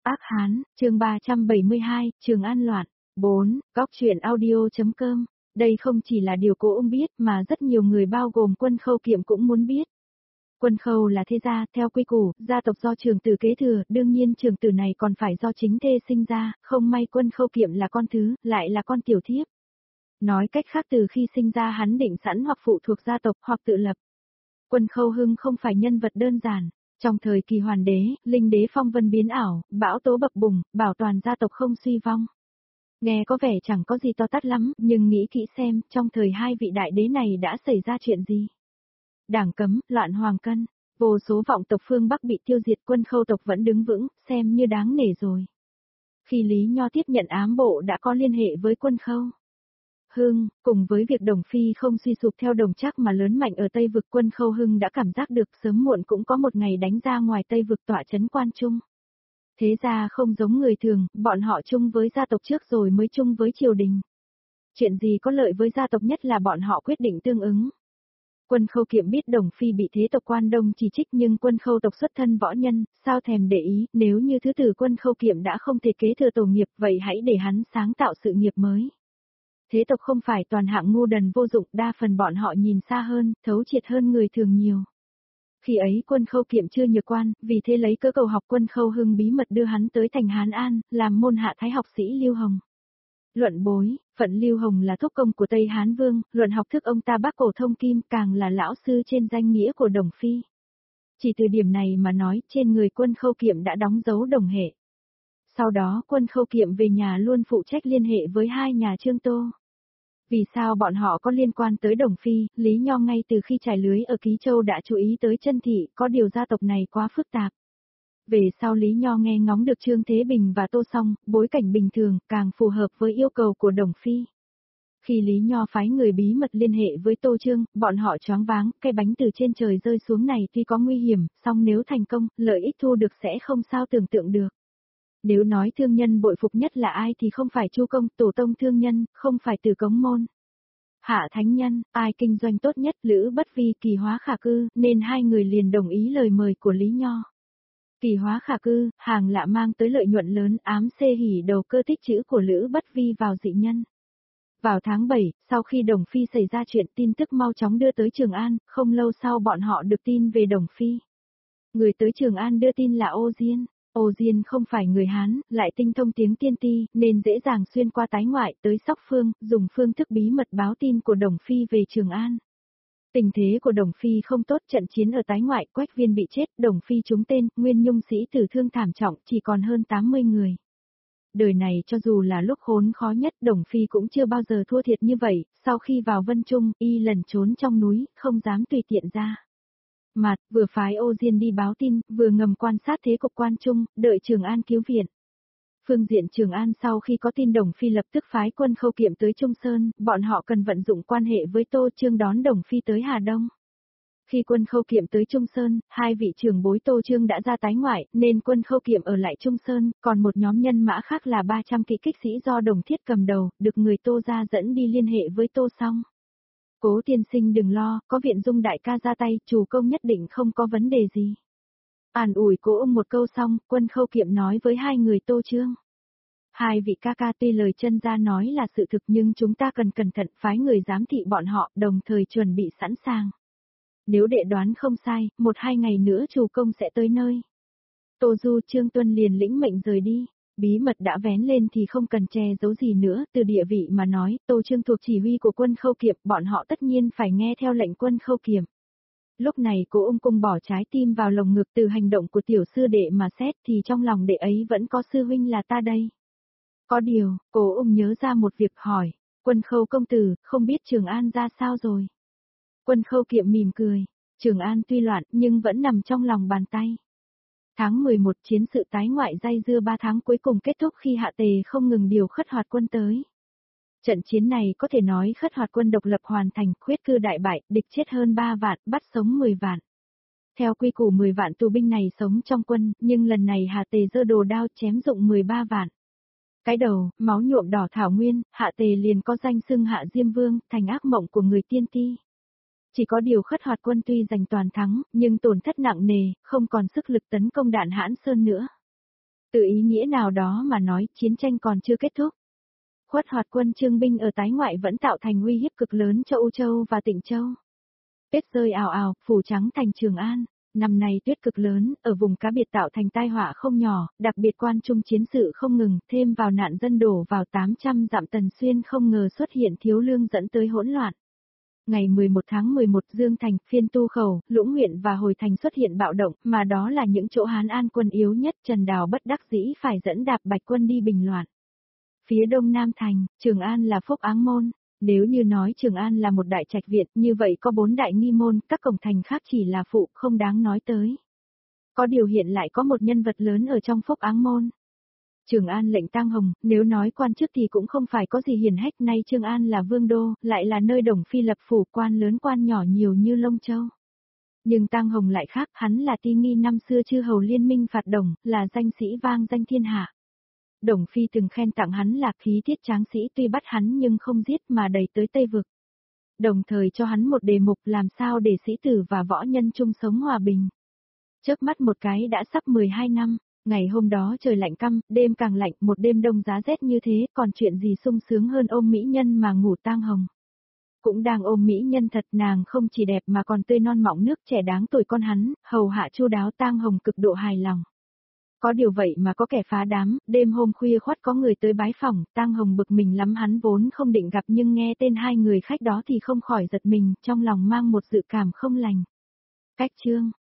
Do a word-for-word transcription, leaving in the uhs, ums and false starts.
Ác Hán, chương ba trăm bảy mươi hai, Trường An loạn. bốn. Góc truyện audio.com. Đây không chỉ là điều Cố Ung biết mà rất nhiều người bao gồm Quân Khâu Kiệm cũng muốn biết. Quân Khâu là thế gia, theo quy củ, gia tộc do trưởng tử kế thừa, đương nhiên trưởng tử này còn phải do chính thê sinh ra, không may Quân Khâu Kiệm là con thứ, lại là con tiểu thiếp. Nói cách khác từ khi sinh ra hắn định sẵn hoặc phụ thuộc gia tộc hoặc tự lập. Quân Khâu Hưng không phải nhân vật đơn giản. Trong thời kỳ Hoàn đế, linh đế phong vân biến ảo, bão tố bập bùng, bảo toàn gia tộc không suy vong. Nghe có vẻ chẳng có gì to tát lắm, nhưng nghĩ kỹ xem, trong thời hai vị đại đế này đã xảy ra chuyện gì. Đảng cấm, loạn hoàng cân, vô số vọng tộc phương Bắc bị tiêu diệt, Quân Khâu tộc vẫn đứng vững, xem như đáng nể rồi. Khi Lý Nho tiếp nhận ám bộ đã có liên hệ với Quân Khâu Hưng, cùng với việc Đồng Phi không suy sụp theo Đồng Trác mà lớn mạnh ở Tây Vực, Quân Khâu Hưng đã cảm giác được sớm muộn cũng có một ngày đánh ra ngoài Tây Vực tọa trấn Quan Trung. Thế ra không giống người thường, bọn họ chung với gia tộc trước rồi mới chung với triều đình. Chuyện gì có lợi với gia tộc nhất là bọn họ quyết định tương ứng. Quân Khâu Kiệm biết Đồng Phi bị thế tộc Quan Đông chỉ trích nhưng Quân Khâu tộc xuất thân võ nhân, sao thèm để ý, nếu như thứ tử Quân Khâu Kiệm đã không thể kế thừa tổ nghiệp vậy hãy để hắn sáng tạo sự nghiệp mới. Thế tộc không phải toàn hạng ngu đần vô dụng, đa phần bọn họ nhìn xa hơn, thấu triệt hơn người thường nhiều. Khi ấy Quân Khâu Kiệm chưa nhược quan, vì thế lấy cơ cầu học Quân Khâu Hưng bí mật đưa hắn tới thành Hán An, làm môn hạ thái học sĩ Lưu Hồng. Luận bối, phận Lưu Hồng là thúc công của Tây Hán Vương, luận học thức ông ta bác cổ thông kim, càng là lão sư trên danh nghĩa của Đồng Phi. Chỉ từ điểm này mà nói, trên người Quân Khâu Kiệm đã đóng dấu đồng hệ. Sau đó Quân Khâu Kiệm về nhà luôn phụ trách liên hệ với hai nhà Trương Tô. Vì sao bọn họ có liên quan tới Đồng Phi, Lý Nho ngay từ khi trải lưới ở Ký Châu đã chú ý tới chân thị, có điều gia tộc này quá phức tạp. Về sau Lý Nho nghe ngóng được Trương Thế Bình và Tô Song, bối cảnh bình thường, càng phù hợp với yêu cầu của Đồng Phi. Khi Lý Nho phái người bí mật liên hệ với Tô Trương, bọn họ choáng váng, cái bánh từ trên trời rơi xuống này tuy có nguy hiểm, song nếu thành công, lợi ích thu được sẽ không sao tưởng tượng được. Nếu nói thương nhân bội phục nhất là ai thì không phải Chu Công, tổ tông thương nhân, không phải Từ Cống Môn. Hạ Thánh Nhân, ai kinh doanh tốt nhất, Lữ Bất Vi, Kỳ Hóa Khả Cư, nên hai người liền đồng ý lời mời của Lý Nho. Kỳ Hóa Khả Cư, hàng lạ mang tới lợi nhuận lớn, ám xê hỉ đầu cơ tích trữ của Lữ Bất Vi vào dị nhân. Vào tháng bảy, sau khi Đồng Phi xảy ra chuyện, tin tức mau chóng đưa tới Trường An, không lâu sau bọn họ được tin về Đồng Phi. Người tới Trường An đưa tin là Ô Diên. Ô Diên không phải người Hán, lại tinh thông tiếng Tiên Ti, nên dễ dàng xuyên qua tái ngoại tới Sóc Phương, dùng phương thức bí mật báo tin của Đồng Phi về Trường An. Tình thế của Đồng Phi không tốt, trận chiến ở tái ngoại, Quách Viên bị chết, Đồng Phi trúng tên, nguyên nhung sĩ tử thương thảm trọng, chỉ còn hơn tám mươi người. Đời này cho dù là lúc khốn khó nhất, Đồng Phi cũng chưa bao giờ thua thiệt như vậy, sau khi vào Vân Trung, y lẩn trốn trong núi, không dám tùy tiện ra. Mạt, vừa phái Ô Diên đi báo tin, vừa ngầm quan sát thế cục Quan Trung, đợi Trường An cứu viện. Phương diện Trường An sau khi có tin Đồng Phi lập tức phái Quân Khâu Kiệm tới Trung Sơn, bọn họ cần vận dụng quan hệ với Tô Trương đón Đồng Phi tới Hà Đông. Khi Quân Khâu Kiệm tới Trung Sơn, hai vị trưởng bối Tô Trương đã ra tái ngoại, nên Quân Khâu Kiệm ở lại Trung Sơn, còn một nhóm nhân mã khác là ba trăm kỵ kích sĩ do Đồng Thiết cầm đầu, được người Tô ra dẫn đi liên hệ với Tô Song. Cố tiên sinh đừng lo, có Viện Dung đại ca ra tay, chủ công nhất định không có vấn đề gì. An ủi Cố Ung một câu xong, Quân Khâu Kiệm nói với hai người Tô Trương. Hai vị ca ca tuy lời chân ra nói là sự thực nhưng chúng ta cần cẩn thận phái người giám thị bọn họ, đồng thời chuẩn bị sẵn sàng. Nếu đệ đoán không sai, một hai ngày nữa chủ công sẽ tới nơi. Tô Du Trương Tuân liền lĩnh mệnh rời đi. Bí mật đã vén lên thì không cần che giấu gì nữa, từ địa vị mà nói, Tô Trương thuộc chỉ huy của Quân Khâu Kiệm, bọn họ tất nhiên phải nghe theo lệnh Quân Khâu Kiệm. Lúc này Cố Ung cung bỏ trái tim vào lồng ngực, từ hành động của tiểu sư đệ mà xét thì trong lòng đệ ấy vẫn có sư huynh là ta đây. Có điều, Cố Ung nhớ ra một việc hỏi, Quân Khâu công tử, không biết Trường An ra sao rồi? Quân Khâu Kiệm mỉm cười, Trường An tuy loạn nhưng vẫn nằm trong lòng bàn tay. Tháng mười một, chiến sự tái ngoại dây dưa ba tháng cuối cùng kết thúc khi Hạ Tề không ngừng điều Khất Hoạt quân tới. Trận chiến này có thể nói Khất Hoạt quân độc lập hoàn thành, khuyết cư đại bại, địch chết hơn ba vạn, bắt sống mười vạn. Theo quy củ mười vạn tù binh này sống trong quân, nhưng lần này Hạ Tề giơ đồ đao chém dụng mười ba vạn. Cái đầu, máu nhuộm đỏ thảo nguyên, Hạ Tề liền có danh xưng Hạ Diêm Vương, thành ác mộng của người tiên ti. Chỉ có điều Khất Hoạt quân tuy giành toàn thắng, nhưng tổn thất nặng nề, không còn sức lực tấn công Đạn Hãn Sơn nữa. Từ ý nghĩa nào đó mà nói, chiến tranh còn chưa kết thúc. Khuất hoạt quân Trương binh ở tái ngoại vẫn tạo thành uy hiếp cực lớn cho U Châu và Tịnh Châu. Tuyết rơi ào ào, phủ trắng thành Trường An. Năm nay tuyết cực lớn, ở vùng cá biệt tạo thành tai họa không nhỏ, đặc biệt quan trung chiến sự không ngừng, thêm vào nạn dân đổ vào tám trăm dặm Tần Xuyên không ngờ xuất hiện thiếu lương dẫn tới hỗn loạn. Ngày mười một tháng mười một Dương Thành, Phiên Tu Khẩu, Lũng huyện và Hồi Thành xuất hiện bạo động, mà đó là những chỗ Hán An quân yếu nhất. Trần Đào bất đắc dĩ phải dẫn Đạp Bạch quân đi bình loạn. Phía đông Nam Thành, Trường An là Phúc Áng môn. Nếu như nói Trường An là một đại trạch viện, như vậy có bốn đại nghi môn, các cổng thành khác chỉ là phụ, không đáng nói tới. Có điều hiện lại có một nhân vật lớn ở trong Phúc Áng môn. Trường An lệnh Tang Hồng, nếu nói quan chức thì cũng không phải có gì hiển hách, nay Trường An là vương đô, lại là nơi Đồng Phi lập phủ, quan lớn quan nhỏ nhiều như Lông Châu. Nhưng Tang Hồng lại khác, hắn là ti nghi năm xưa chư hầu liên minh phạt Đồng, là danh sĩ vang danh thiên hạ. Đồng Phi từng khen tặng hắn là khí tiết tráng sĩ, tuy bắt hắn nhưng không giết mà đẩy tới Tây Vực. Đồng thời cho hắn một đề mục làm sao để sĩ tử và võ nhân chung sống hòa bình. Chớp mắt một cái đã sắp mười hai năm, ngày hôm đó trời lạnh căm, đêm càng lạnh, một đêm đông giá rét như thế, còn chuyện gì sung sướng hơn ôm mỹ nhân mà ngủ Tang Hồng. Cũng đang ôm mỹ nhân thật, nàng không chỉ đẹp mà còn tươi non mọng nước, trẻ đáng tuổi con hắn, hầu hạ chu đáo. Tang Hồng cực độ hài lòng. Có điều vậy mà có kẻ phá đám, đêm hôm khuya khoắt có người tới bái phỏng, Tang Hồng bực mình lắm, hắn vốn không định gặp nhưng nghe tên hai người khách đó thì không khỏi giật mình, trong lòng mang một dự cảm không lành. Cách chương